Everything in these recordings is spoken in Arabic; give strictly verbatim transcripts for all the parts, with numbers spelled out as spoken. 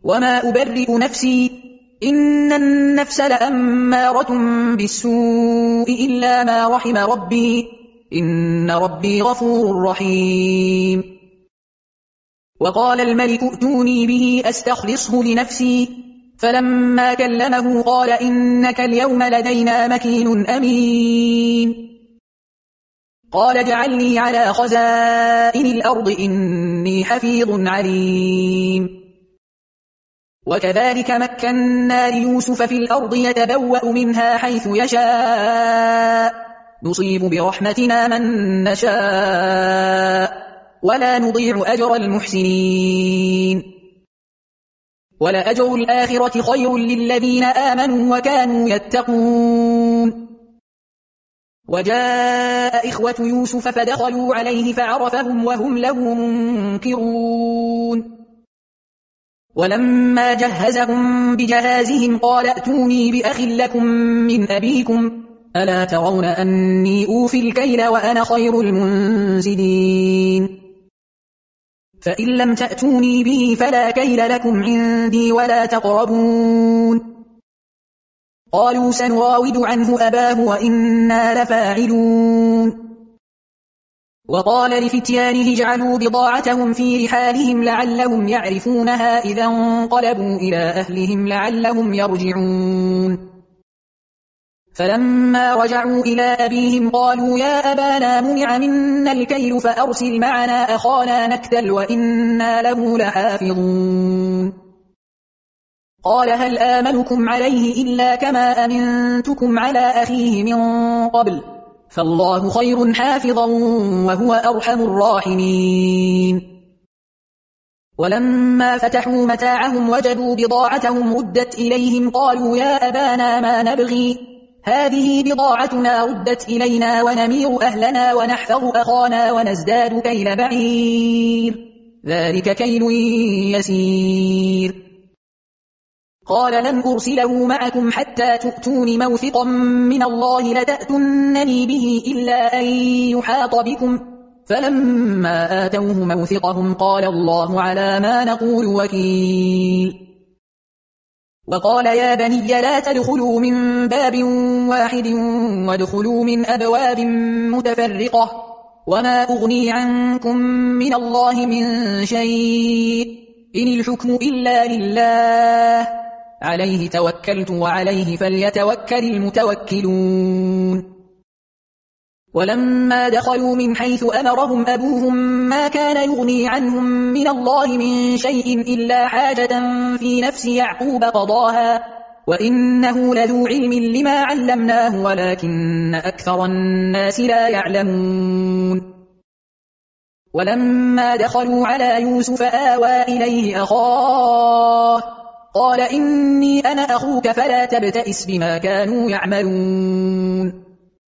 وما أبرئ نفسي إن النفس لأمارة بالسوء إلا ما رحم ربي إن ربي غفور رحيم. وقال الملك ائتوني به أستخلصه لنفسي فلما كلمه قال إنك اليوم لدينا مكين أمين. قال اجعلني على خزائن الأرض إني حفيظ عليم. وكذلك مكنا ليوسف في الأرض يتبوأ منها حيث يشاء نصيب برحمتنا من نشاء ولا نضيع أجر المحسنين. ولأجر الآخرة خير للذين آمنوا وكانوا يتقون. وجاء إخوة يوسف فدخلوا عليه فعرفهم وهم له منكرون. ولما جهزهم بجهازهم قال ائتوني بأخ لكم من أبيكم ألا ترون أني أوفي الكيل وأنا خير المنزلين. فإن لم تأتوني به فلا كيل لكم عندي ولا تقربون. قالوا سنراود عنه أباه وإنا لفاعلون. وقال لفتيانه اجعلوا بضاعتهم في رحالهم لعلهم يعرفونها إذا انقلبوا إلى أهلهم لعلهم يرجعون. فلما رجعوا إلى أبيهم قالوا يا أبانا منع منا الكيل فأرسل معنا أخانا نكتل وإنا له لحافظون. قال هل آمنكم عليه إلا كما أمنتكم على أخيه من قبل فالله خير حافظا وهو أرحم الراحمين. ولما فتحوا متاعهم وجدوا بضاعتهم ردت إليهم قالوا يا أبانا ما نبغي هذه بضاعتنا ردت إلينا ونمير أهلنا ونحفظ أخانا ونزداد كيل بعير ذلك كيل يسير. قال لن أرسله معكم حتى تؤتون موثقا من الله لتأتنني به إلا أن يحاط بكم فلما آتوه موثقهم قال الله على ما نقول وكيل. وقال يا بني لا تدخلوا من باب واحد وادخلوا من أبواب متفرقة وما أغني عنكم من الله من شيء إن الحكم إلا لله عليه توكلت وعليه فليتوكل المتوكلون. ولما دخلوا من حيث أمرهم أبوهم ما كان يغني عنهم من الله من شيء إلا حاجة في نفس يعقوب قضاها وإنه لذو علم لما علمناه ولكن أكثر الناس لا يعلمون. ولما دخلوا على يوسف آوى إليه أخاه قال إني أنا أخوك فلا تبتئس بما كانوا يعملون.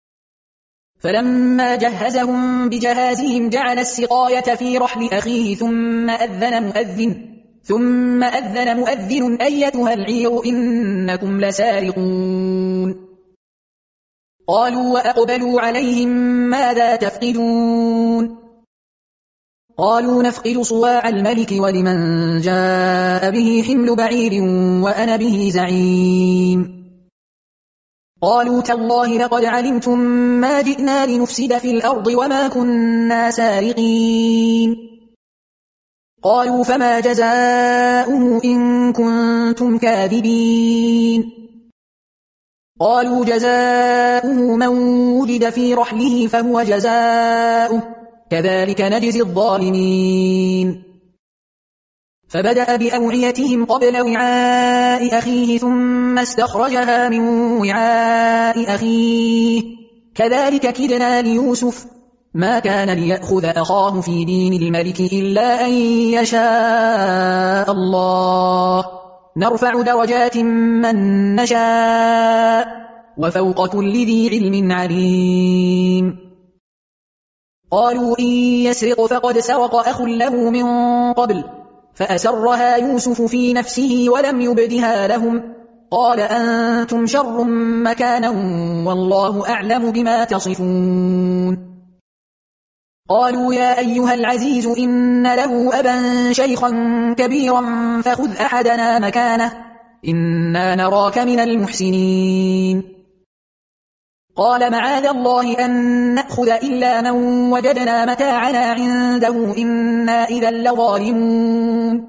فلما جهزهم بجهازهم جعل السقاية في رحل أخيه ثم أذن مؤذن ثم أذن مؤذن أيتها العير إنكم لسارقون. قالوا وأقبلوا عليهم ماذا تفقدون قالوا نفقد صواع الملك ولمن جاء به حمل بعير وأنا به زعيم. قالوا تالله لقد علمتم ما جئنا لنفسد في الأرض وما كنا سارقين. قالوا فما جزاؤه إن كنتم كاذبين. قالوا جزاؤه من وجد في رحله فهو جزاؤه كذلك نجزي الظالمين. فبدأ بأوعيتهم قبل وعاء أخيه ثم استخرجها من وعاء أخيه كذلك كدنا ليوسف ما كان ليأخذ أخاه في دين الملك إلا أن يشاء الله نرفع درجات من نشاء وفوق كل ذي علم عليم. قالوا إن يسرق فقد سرق أخ له من قبل فأسرها يوسف في نفسه ولم يبدها لهم قال أنتم شر مكانا والله أعلم بما تصفون. قالوا يا أيها العزيز إن له أبا شيخا كبيرا فخذ أحدنا مكانه إنا نراك من المحسنين. قال معاذ الله أن نأخذ إلا من وجدنا متاعنا عنده إنا إذا لظالمون.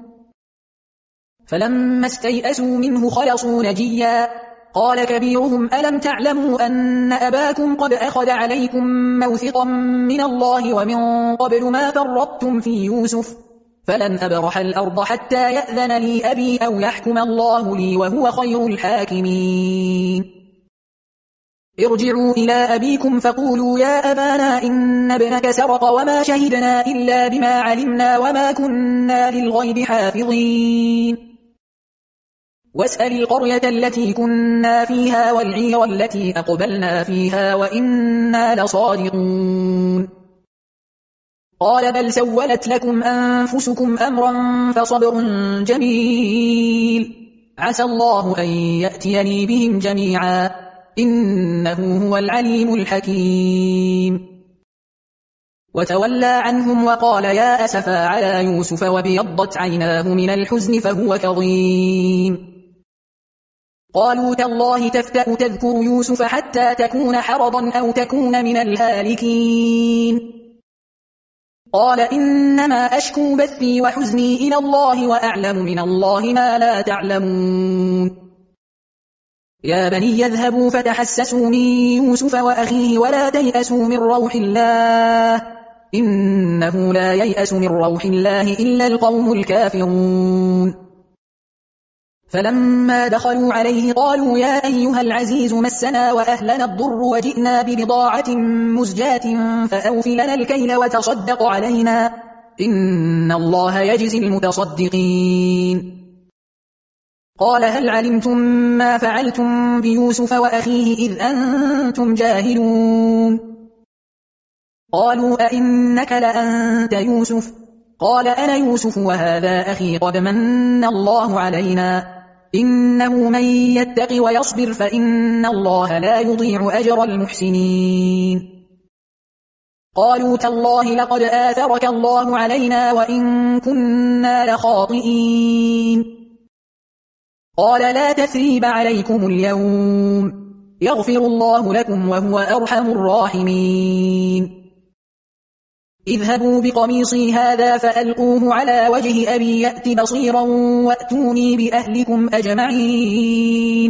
فلما استيئسوا منه خلصوا نجيا قال كبيرهم ألم تعلموا أن أباكم قد أخذ عليكم موثقا من الله ومن قبل ما فرطتم في يوسف فلن أبرح الأرض حتى يأذن لي أبي أو يحكم الله لي وهو خير الحاكمين. ارجعوا إلى أبيكم فقولوا يا أبانا إن ابنك سرق وما شهدنا إلا بما علمنا وما كنا للغيب حافظين. واسأل القرية التي كنا فيها والعير التي أقبلنا فيها وإنا لصادقون. قال بل سولت لكم أنفسكم أمرا فصبر جميل عسى الله أن يأتيني بهم جميعا إنه هو العليم الحكيم. وتولى عنهم وقال يا أسفا على يوسف وابيضت عيناه من الحزن فهو كظيم. قالوا تالله تفتأ تذكر يوسف حتى تكون حرضا أو تكون من الهالكين. قال إنما أشكو بثي وحزني إلى الله وأعلم من الله ما لا تعلمون. يا بني يذهبوا فتحسسوا من يوسف وأخيه ولا تيأسوا من روح الله إنه لا ييأس من روح الله إلا القوم الكافرون. فلما دخلوا عليه قالوا يا أيها العزيز مسنا وأهلنا الضر وجئنا ببضاعة مزجاة فأوف لنا الكيل وتصدق علينا إن الله يجزي المتصدقين. قال هل علمتم ما فعلتم بيوسف وأخيه إذ أنتم جاهلون؟ قالوا أئنك لأنت يوسف؟ قال أنا يوسف وهذا أخي قد من الله علينا إنه من يتق ويصبر فإن الله لا يضيع أجر المحسنين. قالوا تالله لقد آثرك الله علينا وإن كنا لخاطئين. قال لا تثريب عليكم اليوم يغفر الله لكم وهو أرحم الراحمين. اذهبوا بقميصي هذا فألقوه على وجه أبي يأت بصيرا وأتوني بأهلكم أجمعين.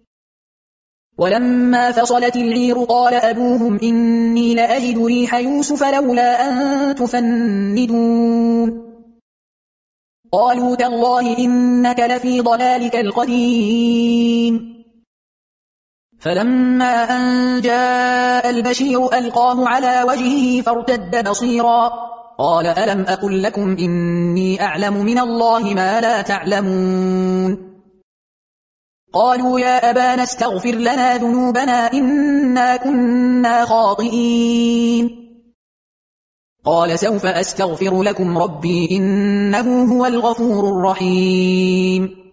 ولما فصلت العير قال أبوهم إني لأجد ريح يوسف لولا أن تفندون. قالوا تالله إنك لفي ضلالك القديم. فلما أن جاء البشير ألقاه على وجهه فارتد بصيرا قال ألم أقل لكم إني أعلم من الله ما لا تعلمون. قالوا يا أبانا استغفر لنا ذنوبنا إنا كنا خاطئين. قال سوف أستغفر لكم ربي إنه هو الغفور الرحيم.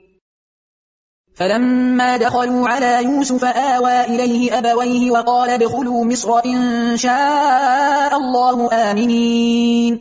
فلما دخلوا على يوسف آوى إليه أبويه وقال ادخلوا مصر إن شاء الله آمنين.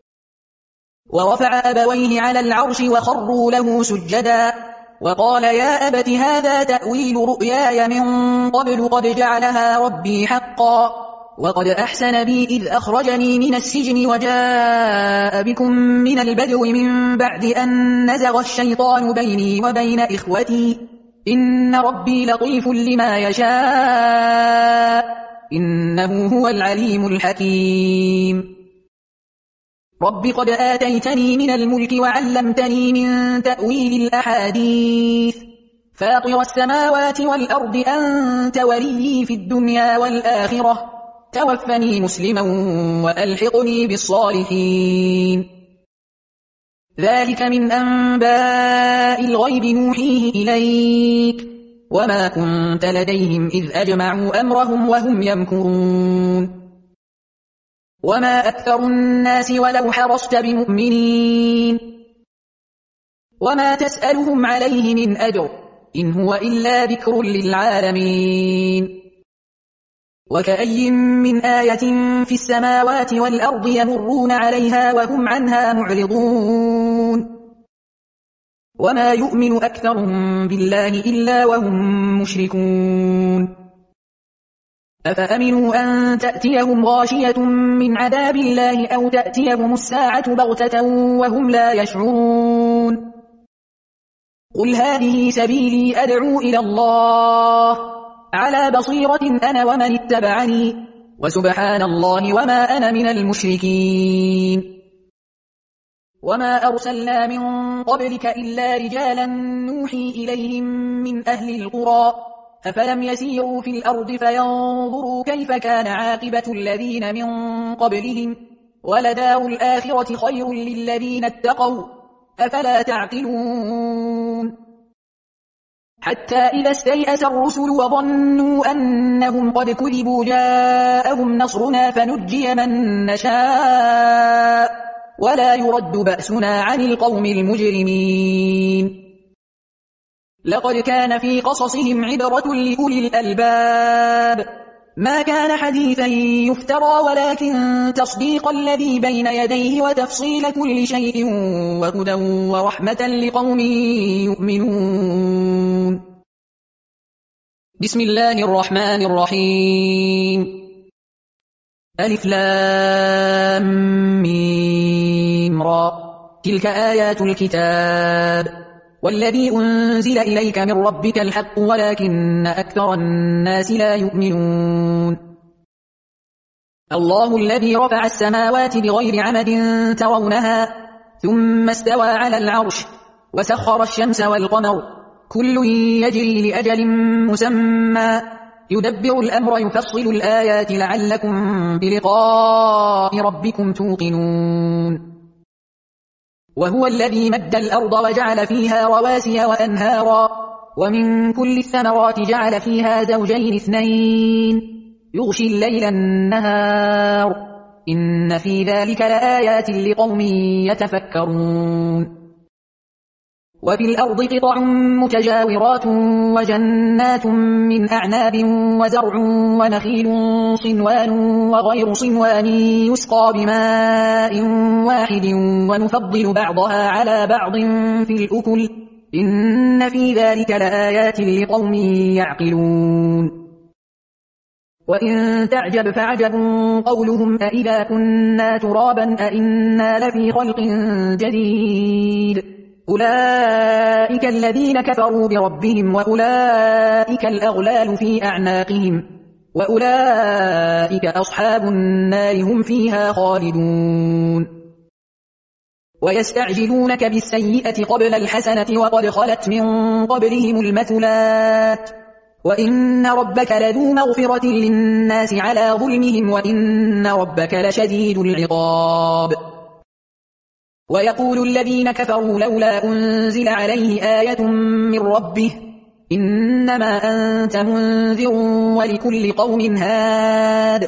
ورفع أبويه على العرش وخروا له سجدا وقال يا أبت هذا تأويل رؤياي من قبل قد جعلها ربي حقا وقد أحسن بي إذ أخرجني من السجن وجاء بكم من البدو من بعد أن نزغ الشيطان بيني وبين إخوتي إن ربي لطيف لما يشاء إنه هو العليم الحكيم. رب قد آتيتني من الملك وعلمتني من تأويل الأحاديث فاطر السماوات والأرض أنت وليي في الدنيا والآخرة توفني مسلما وألحقني بالصالحين. ذلك من أنباء الغيب نوحيه إليك وما كنت لديهم إذ أجمعوا أمرهم وهم يمكرون. وما أكثر الناس ولو حرصت بمؤمنين وما تسألهم عليه من أجر إن هو إلا ذكر للعالمين. وكأي من آية في السماوات والأرض يمرون عليها وهم عنها معرضون وما يؤمن أكثرهم بالله إلا وهم مشركون أفأمنوا أن تأتيهم غاشية من عذاب الله أو تأتيهم الساعة بغتة وهم لا يشعرون قل هذه سبيلي أدعو إلى الله على بصيرة أنا ومن اتبعني وسبحان الله وما أنا من المشركين وما أرسلنا من قبلك إلا رجالا نوحي إليهم من أهل القرى أفلم يسيروا في الأرض فينظروا كيف كان عاقبة الذين من قبلهم ولدار الآخرة خير للذين اتقوا أفلا تعقلون حتى إذا استيأس الرسل وظنوا أنهم قد كذبوا جاءهم نصرنا فنجي من نشاء ولا يرد بأسنا عن القوم المجرمين لقد كان في قصصهم عبرة لأولي الألباب ما كان حديثا يفترى ولكن تصديق الذي بين يديه وتفصيل كل شيء وهدى ورحمة لقوم يؤمنون بسم الله الرحمن الرحيم ألف لام ميم را تلك آيات الكتاب والذي أنزل إليك من ربك الحق ولكن أكثر الناس لا يؤمنون الله الذي رفع السماوات بغير عمد ترونها ثم استوى على العرش وسخر الشمس والقمر كل يجري لأجل مسمى يدبر الأمر يفصل الآيات لعلكم بلقاء ربكم توقنون وهو الذي مد الأرض وجعل فيها رواسي وأنهارا ومن كل الثمرات جعل فيها زوجين اثنين يغشي الليل النهار إن في ذلك لآيات لقوم يتفكرون وفي الأرض قطع متجاورات وجنات من أعناب وزرع ونخيل صنوان وغير صنوان يسقى بماء واحد ونفضل بعضها على بعض في الأكل إن في ذلك لآيات لقوم يعقلون وإن تعجب فعجب قولهم أإذا كنا ترابا أإنا لفي خلق جديد أولئك الذين كفروا بربهم وأولئك الأغلال في أعناقهم وأولئك أصحاب النار هم فيها خالدون ويستعجلونك بالسيئة قبل الحسنة وقد خلت من قبلهم المثلات وإن ربك لذو مغفرة للناس على ظلمهم وإن ربك لشديد العقاب ويقول الذين كفروا لولا أنزل عليه آية من ربه إنما أنت منذر ولكل قوم هاد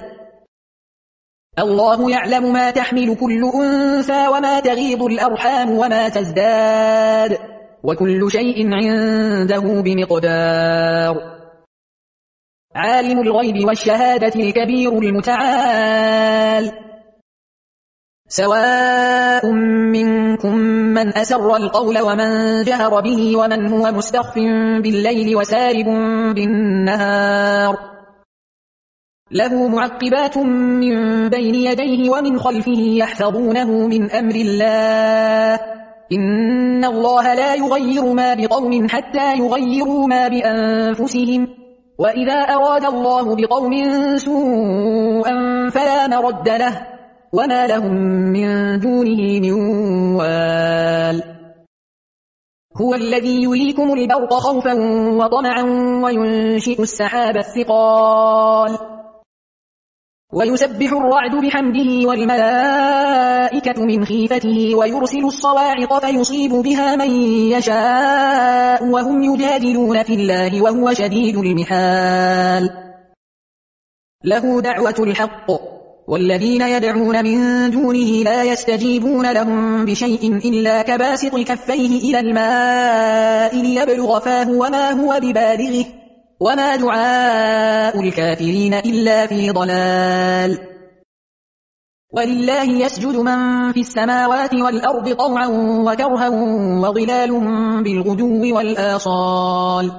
الله يعلم ما تحمل كل أنثى وما تغيض الأرحام وما تزداد وكل شيء عنده بمقدار عالم الغيب والشهادة الكبير المتعال سواء منكم من أسر القول ومن جهر به ومن هو مستخف بالليل وسارب بالنهار له معقبات من بين يديه ومن خلفه يحفظونه من أمر الله إن الله لا يغير ما بقوم حتى يغيروا ما بأنفسهم وإذا أراد الله بقوم سوءا فلا مرد له وما لهم من دونه من وال هو الذي يريكم البرق خوفا وطمعا وينشئ السحاب الثقال ويسبح الرعد بحمده والملائكة من خيفته ويرسل الصواعق فيصيب بها من يشاء وهم يجادلون في الله وهو شديد المحال له دعوة الحق والذين يدعون من دونه لا يستجيبون لهم بشيء إلا كباسط كفيه إلى الماء ليبلغ فاه وما هو ببالغه وما دعاء الكافرين إلا في ضلال ولله يسجد من في السماوات والأرض طوعا وكرها وظلال بالغدو والآصال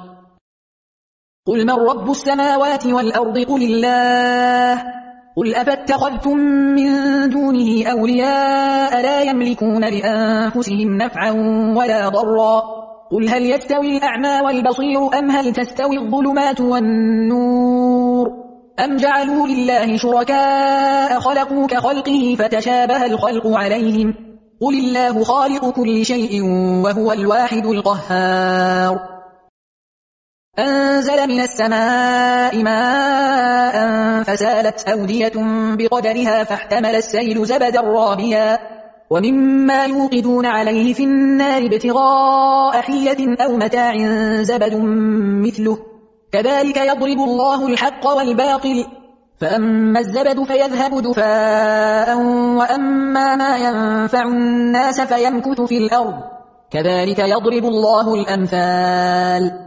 قل من رب السماوات والأرض قل الله قل أفاتخذتم من دونه أولياء لا يملكون لأنفسهم نفعا ولا ضرا قل هل يستوي الأعمى والبصير أم هل تستوي الظلمات والنور أم جعلوا لله شركاء خلقوا كخلقه فتشابه الخلق عليهم قل الله خالق كل شيء وهو الواحد القهار أنزل من السماء ماء فسالت أودية بقدرها فاحتمل السيل زبدا رابيا ومما يوقدون عليه في النار ابتغاء حية أو متاع زبد مثله كذلك يضرب الله الحق والباطل فأما الزبد فيذهب دفاء وأما ما ينفع الناس فيمكث في الأرض كذلك يضرب الله الأمثال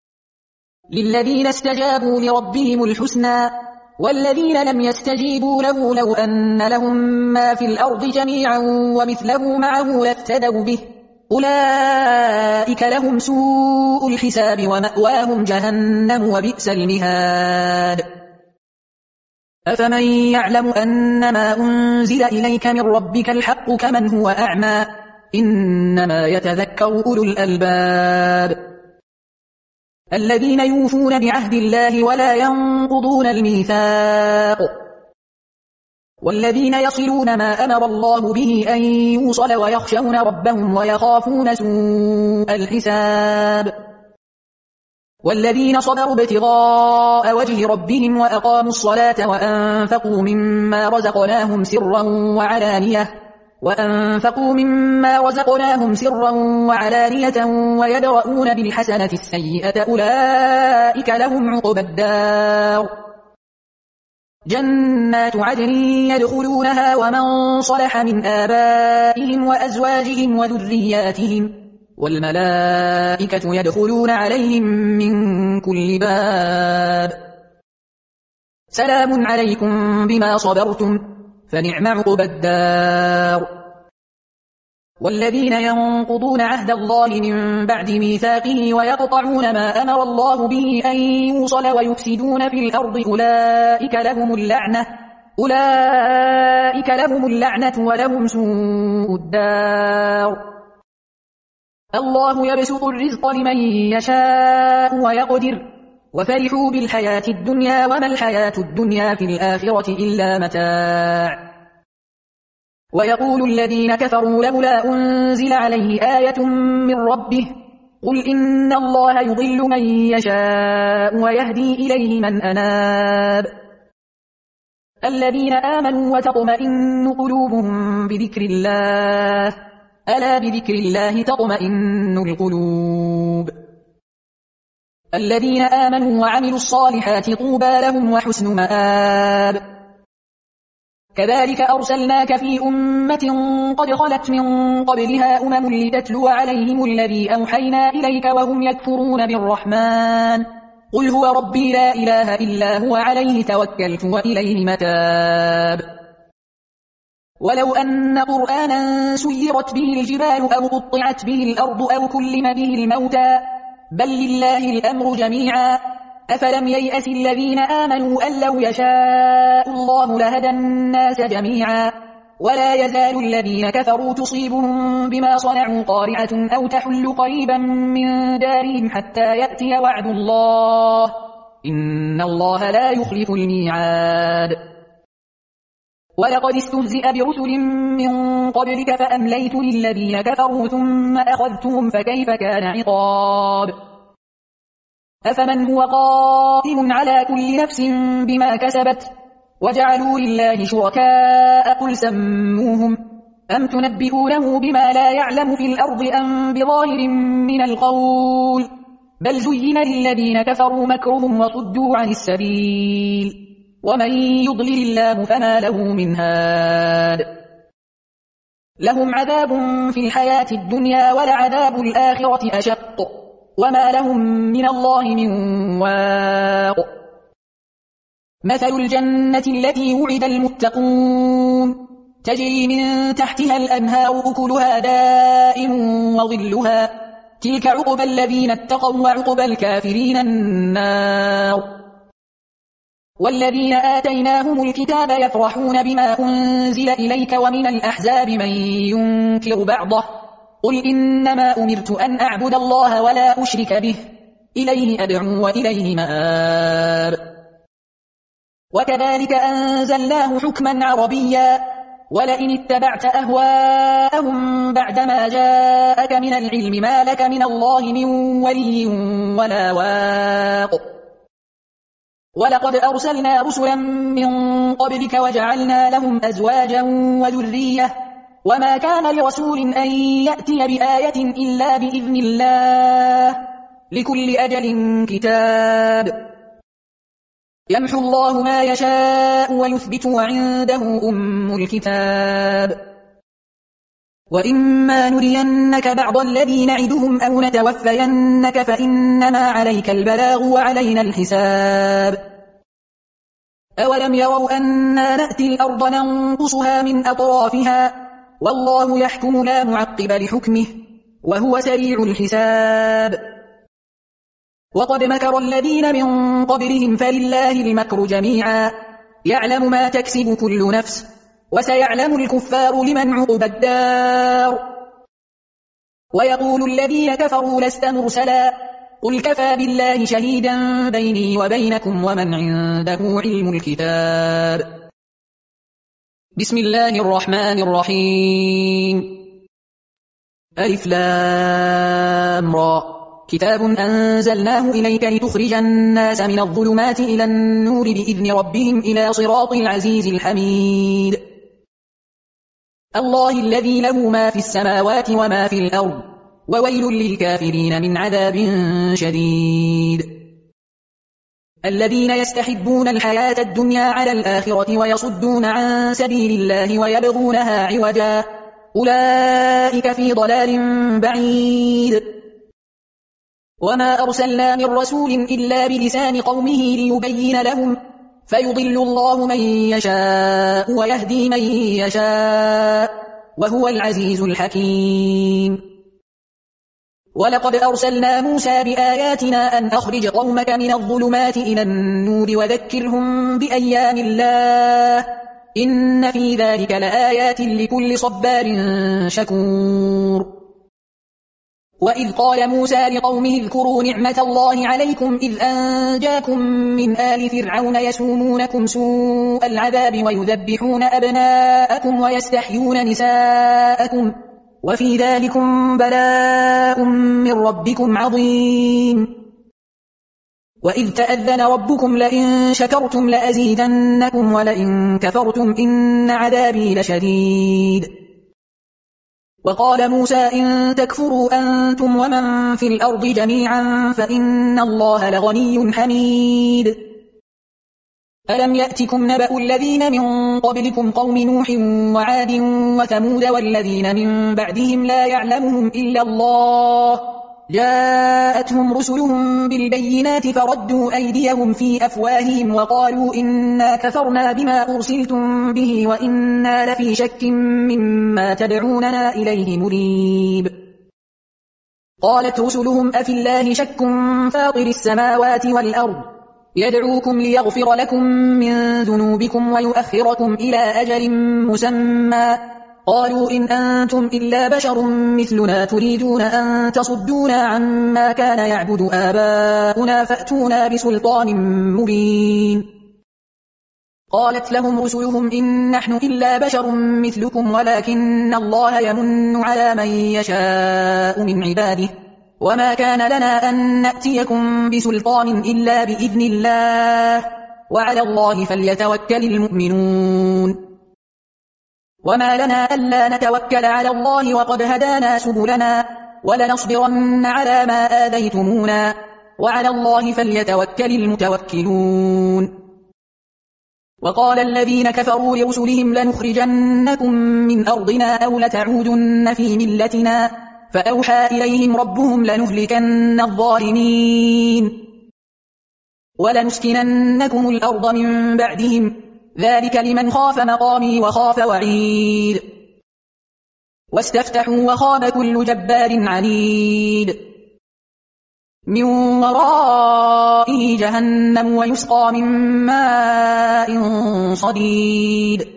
للذين استجابوا لربهم الحسنى والذين لم يستجيبوا له لو أن لهم ما في الأرض جميعا ومثله معه لافتدوا به أولئك لهم سوء الحساب ومأواهم جهنم وبئس المهاد أفمن يعلم أنما أنزل إليك من ربك الحق كمن هو أعمى إنما يتذكر أولو الألباب الذين يوفون بعهد الله ولا ينقضون الميثاق والذين يصلون ما أمر الله به أن يوصل ويخشون ربهم ويخافون سوء الحساب والذين صبروا ابتغاء وجه ربهم وأقاموا الصلاة وأنفقوا مما رزقناهم سرا وعلانية وأنفقوا مما رزقناهم سرا وعلانية ويدرؤون بالحسنة السيئة أولئك لهم عقبى الدار جنات عدن يدخلونها ومن صلح من آبائهم وأزواجهم وذرياتهم والملائكة يدخلون عليهم من كل باب سلام عليكم بما صبرتم فنعم عقبى الدار والذين ينقضون عهد الله من بعد ميثاقه ويقطعون ما أمر الله به أن يوصل ويفسدون في الأرض أولئك لهم اللعنة أولئك لهم اللعنة ولهم سوء الدار الله يبسط الرزق لمن يشاء ويقدر وفرحوا بالحياة الدنيا وما الحياة الدنيا في الآخرة إلا متاع ويقول الذين كفروا لولا أنزل عليه آية من ربه قل إن الله يضل من يشاء ويهدي إليه من أناب الذين آمنوا وتطمئن قلوبهم بذكر الله ألا بذكر الله تطمئن القلوب الذين آمنوا وعملوا الصالحات طوبى لهم وحسن مآب كذلك أرسلناك في أمة قد خلت من قبلها أمم لتتلو عليهم الذي أوحينا إليك وهم يكفرون بالرحمن قل هو ربي لا إله إلا هو عليه توكلت وإليه متاب ولو أن قرآنا سيرت به الجبال أو قطعت به الأرض أو كلم به الموتى بل لله الأمر جميعا أفلم ييأس الذين آمنوا أن لو يشاء الله لهدى الناس جميعا ولا يزال الذين كفروا تصيبهم بما صنعوا قارعة أو تحل قريبا من دارهم حتى يأتي وعد الله إن الله لا يخلف الميعاد ولقد استهزئ برسل من قبلك فأمليت للذين كفروا ثم أخذتهم فكيف كان عقاب أفمن هو قائم على كل نفس بما كسبت وجعلوا لله شركاء قل سموهم أم تنبئونه بما لا يعلم في الأرض أم بظاهر من القول بل زين للذين كفروا مكرهم وصدوا عن السبيل ومن يضلل الله فما له من هاد لهم عذاب في الحياة الدنيا ولعذاب الآخرة أشق وما لهم من الله من واق. مثل الجنة التي وعد المتقون تجري من تحتها الأنهار أكلها دائم وظلها تلك عقبى الذين اتقوا وعقبى الكافرين النار. والذين آتيناهم الكتاب يفرحون بما أنزل إليك ومن الأحزاب من ينكر بعضه قل إنما أمرت أن أعبد الله ولا أشرك به إليه أدعو وإليه مآب. وكذلك أنزلناه حكما عربيا ولئن اتبعت أهواءهم بعدما جاءك من العلم ما لك من الله من ولي ولا واق. ولقد أرسلنا رسلا من قبلك وجعلنا لهم أزواجا وذرية وما كان لرسول أن يأتي بآية إلا بإذن الله لكل أجل كتاب. يمحو الله ما يشاء ويثبت وعنده أم الكتاب. وإما نرينك بعض الذي نعدهم أو نتوفينك فإنما عليك البلاغ وعلينا الحساب. أولم يروا أنا نأتي الأرض ننقصها من أطرافها والله يحكم لا معقب لحكمه وهو سريع الحساب. وقد مكر الذين من قبلهم فلله المكر جميعا يعلم ما تكسب كل نفس وسيعلم الكفار لمن عقبى الدار. ويقول الذين كفروا لست مرسلا قل كفى بالله شهيدا بيني وبينكم ومن عنده علم الكتاب. بسم الله الرحمن الرحيم. ألف لام را كتاب أنزلناه إليك لتخرج الناس من الظلمات إلى النور بإذن ربهم إلى صراط العزيز الحميد. الله الذي له ما في السماوات وما في الأرض وويل للكافرين من عذاب شديد. الذين يستحبون الحياة الدنيا على الآخرة ويصدون عن سبيل الله ويبغونها عوجا أولئك في ضلال بعيد. وما أرسلنا من رسول إلا بلسان قومه ليبين لهم فيضل الله من يشاء ويهدي من يشاء وهو العزيز الحكيم. ولقد أرسلنا موسى بآياتنا أن أخرج قومك من الظلمات إلى النور وذكرهم بأيام الله إن في ذلك لآيات لكل صبار شكور. وإذ قال موسى لقومه اذكروا نعمة الله عليكم إذ أنجاكم من آل فرعون يسومونكم سوء العذاب ويذبحون أبناءكم ويستحيون نساءكم وفي ذلكم بلاء من ربكم عظيم. وإذ تأذن ربكم لئن شكرتم لأزيدنكم ولئن كفرتم إن عذابي لشديد. وقال موسى إن تكفروا أنتم ومن في الأرض جميعا فإن الله لغني حميد. ألم يأتكم نبأ الذين من قبلكم قوم نوح وعاد وثمود والذين من بعدهم لا يعلمهم إلا الله جاءتهم رسلهم بالبينات فردوا أيديهم في أفواههم وقالوا إنا كفرنا بما أرسلتم به وإنا لفي شك مما تدعوننا إليه مريب. قالت رسلهم أفي الله شك فاطر السماوات والأرض يدعوكم ليغفر لكم من ذنوبكم ويؤخركم إلى أجل مسمى قالوا إن أنتم إلا بشر مثلنا تريدون أن تصدونا عما كان يعبد آباؤنا فأتونا بسلطان مبين. قالت لهم رسلهم إن نحن إلا بشر مثلكم ولكن الله يمن على من يشاء من عباده وما كان لنا أن نأتيكم بسلطان إلا بإذن الله وعلى الله فليتوكل المؤمنون. وما لنا ألا نتوكل على الله وقد هدانا سبلنا ولنصبرن على ما آذيتمونا وعلى الله فليتوكل المتوكلون. وقال الذين كفروا لرسلهم لنخرجنكم من أرضنا أو لتعودن في ملتنا فأوحى إليهم ربهم لنهلكن الظالمين ولنسكننكم الأرض من بعدهم ذلك لمن خاف مقامي وخاف وعيد واستفتحوا وخاب كل جبار عنيد من ورائه جهنم ويسقى من ماء صديد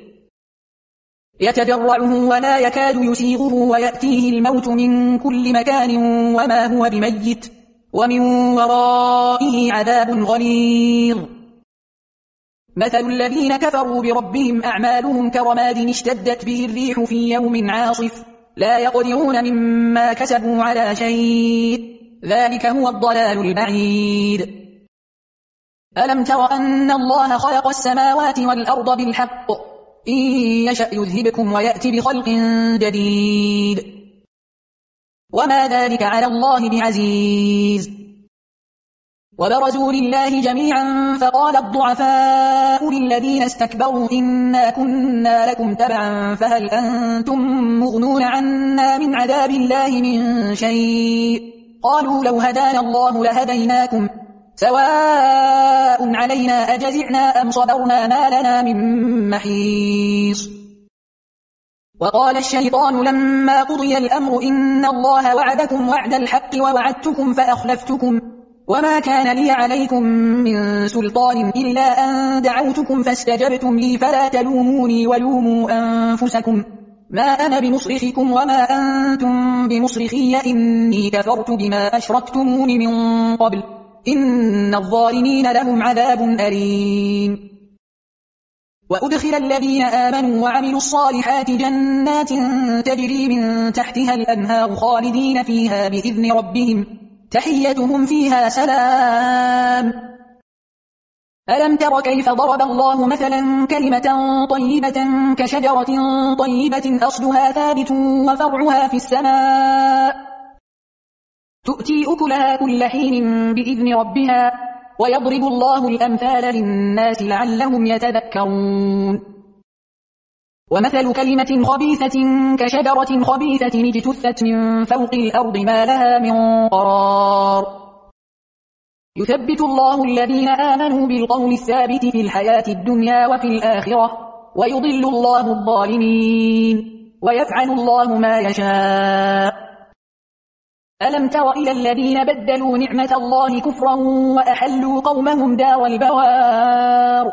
يتجرعه ولا يكاد يسيغه ويأتيه الموت من كل مكان وما هو بميت ومن ورائه عذاب غليظ مثل الذين كفروا بربهم أعمالهم كرماد اشتدت به الريح في يوم عاصف لا يقدرون مما كسبوا على شيء ذلك هو الضلال البعيد ألم تر أن الله خلق السماوات والأرض بالحق إن يشأ يذهبكم ويأتي بخلق جديد وما ذلك على الله بعزيز وبرزوا لله جميعا فقال الضعفاء للذين استكبروا إنا كنا لكم تبعا فهل أنتم مغنون عنا من عذاب الله من شيء قالوا لو هدانا الله لهديناكم سواء علينا أجزعنا أم صبرنا ما لنا من محيص وقال الشيطان لما قضي الأمر إن الله وعدكم وعد الحق ووعدتكم فأخلفتكم وما كان لي عليكم من سلطان إلا أن دعوتكم فاستجبتم لي فلا تلوموني ولوموا أنفسكم ما أنا بمصرخكم وما أنتم بمصرخي إني كفرت بما أشركتمون من قبل إن الظالمين لهم عذاب أليم وأدخل الذين آمنوا وعملوا الصالحات جنات تجري من تحتها الأنهار خالدين فيها بإذن ربهم تحيتهم فيها سلام ألم تر كيف ضرب الله مثلا كلمة طيبة كشجرة طيبة أصلها ثابت وفرعها في السماء تؤتي أكلها كل حين بإذن ربها ويضرب الله الأمثال للناس لعلهم يتذكرون ومثل كلمة خبيثة كشجرة خبيثة اجتثت من فوق الأرض ما لها من قرار يثبت الله الذين آمنوا بالقول الثابت في الحياة الدنيا وفي الآخرة ويضل الله الظالمين ويفعل الله ما يشاء ألم تر إلى الذين بدلوا نعمة الله كفرا وأحلوا قومهم دار البوار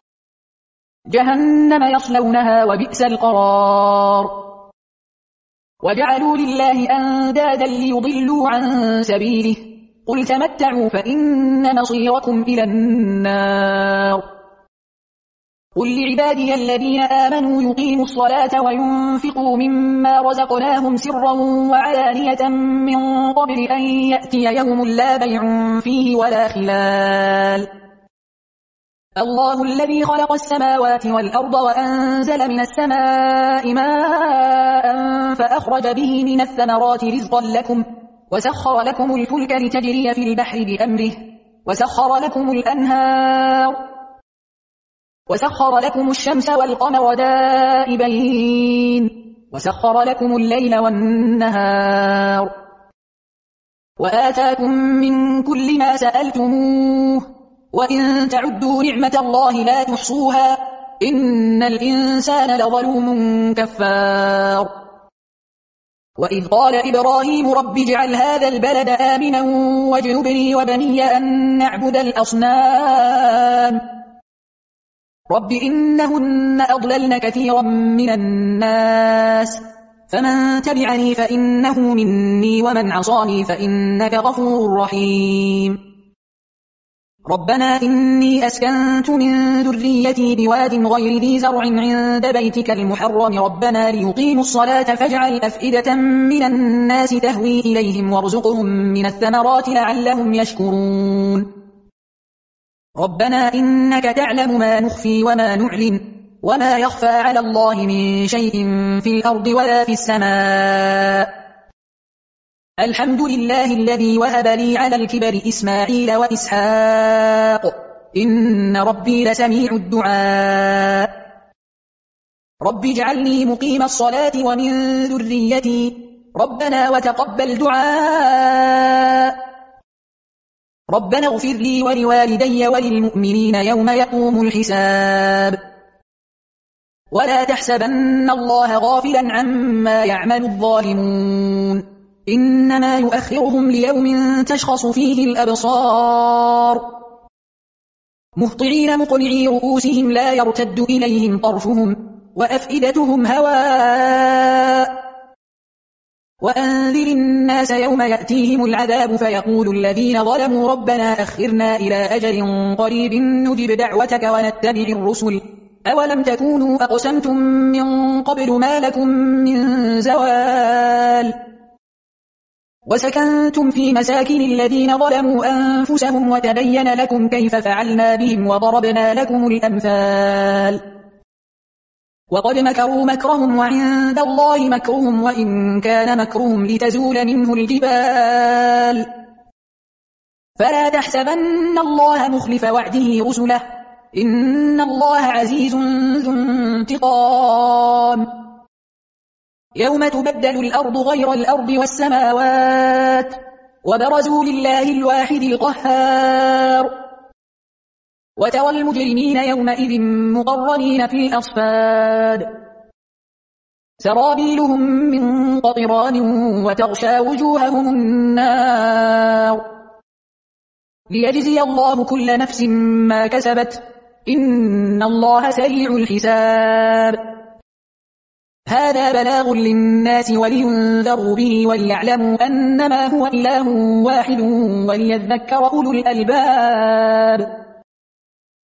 جهنم يصلونها وبئس القرار وجعلوا لله أندادا ليضلوا عن سبيله قل تمتعوا فإن مصيركم إلى النار قل لعبادي الذين آمنوا يقيموا الصلاة وينفقوا مما رزقناهم سرا وعلانية من قبل أن يأتي يوم لا بيع فيه ولا خلال الله الذي خلق السماوات والأرض وأنزل من السماء ماء فأخرج به من الثمرات رزقا لكم وسخر لكم الفلك لتجري في البحر بأمره وسخر لكم الأنهار وسخر لكم الشمس والقمر دائبين وسخر لكم الليل والنهار وآتاكم من كل ما سألتموه وإن تعدوا نعمة الله لا تحصوها إن الإنسان لظلوم كفار وإذ قال إبراهيم رب اجعل هذا البلد آمنا واجنبني وبني أن نعبد الأصنام رب إنهن أضللن كثيرا من الناس فمن تبعني فإنه مني ومن عصاني فإنك غفور رحيم ربنا إني أسكنت من ذريتي بواد غير ذي زرع عند بيتك المحرم ربنا ليقيموا الصلاة فاجعل أفئدة من الناس تهوي إليهم وارزقهم من الثمرات لعلهم يشكرون ربنا إنك تعلم ما نخفي وما نعلن وما يخفى على الله من شيء في الأرض ولا في السماء الحمد لله الذي وهب لي على الكبر إسماعيل وإسحاق إن ربي لسميع الدعاء رب اجعلني مقيم الصلاة ومن ذريتي ربنا وتقبل دعاء ربنا اغفر لي ولوالدي وللمؤمنين يوم يقوم الحساب ولا تحسبن الله غافلا عما يعمل الظالمون إنما يؤخرهم ليوم تشخص فيه الأبصار مهطعين مقنعي رؤوسهم لا يرتد إليهم طرفهم وأفئدتهم هواء وأنذر الناس يوم يأتيهم العذاب فيقول الذين ظلموا ربنا أخرنا إلى أجل قريب نجب دعوتك ونتبع الرسل أولم تكونوا أقسمتم من قبل ما لكم من زوال وسكنتم في مساكن الذين ظلموا أنفسهم وتبين لكم كيف فعلنا بهم وضربنا لكم الأمثال وقد مكروا مكرهم وعند الله مكرهم وإن كان مكرهم لتزول منه الجبال فلا تحسبن الله مخلف وعده رسله إن الله عزيز ذو انتقام يوم تبدل الأرض غير الأرض والسماوات وبرزوا لله الواحد القهار وترى المجرمين يومئذ مقرنين في الأصفاد سرابيلهم من قطران وتغشى وجوههم النار ليجزي الله كل نفس ما كسبت إن الله سريع الحساب هذا بلاغ للناس ولينذروا به وليعلموا أنما هو إله واحد وليذكر أولو الألباب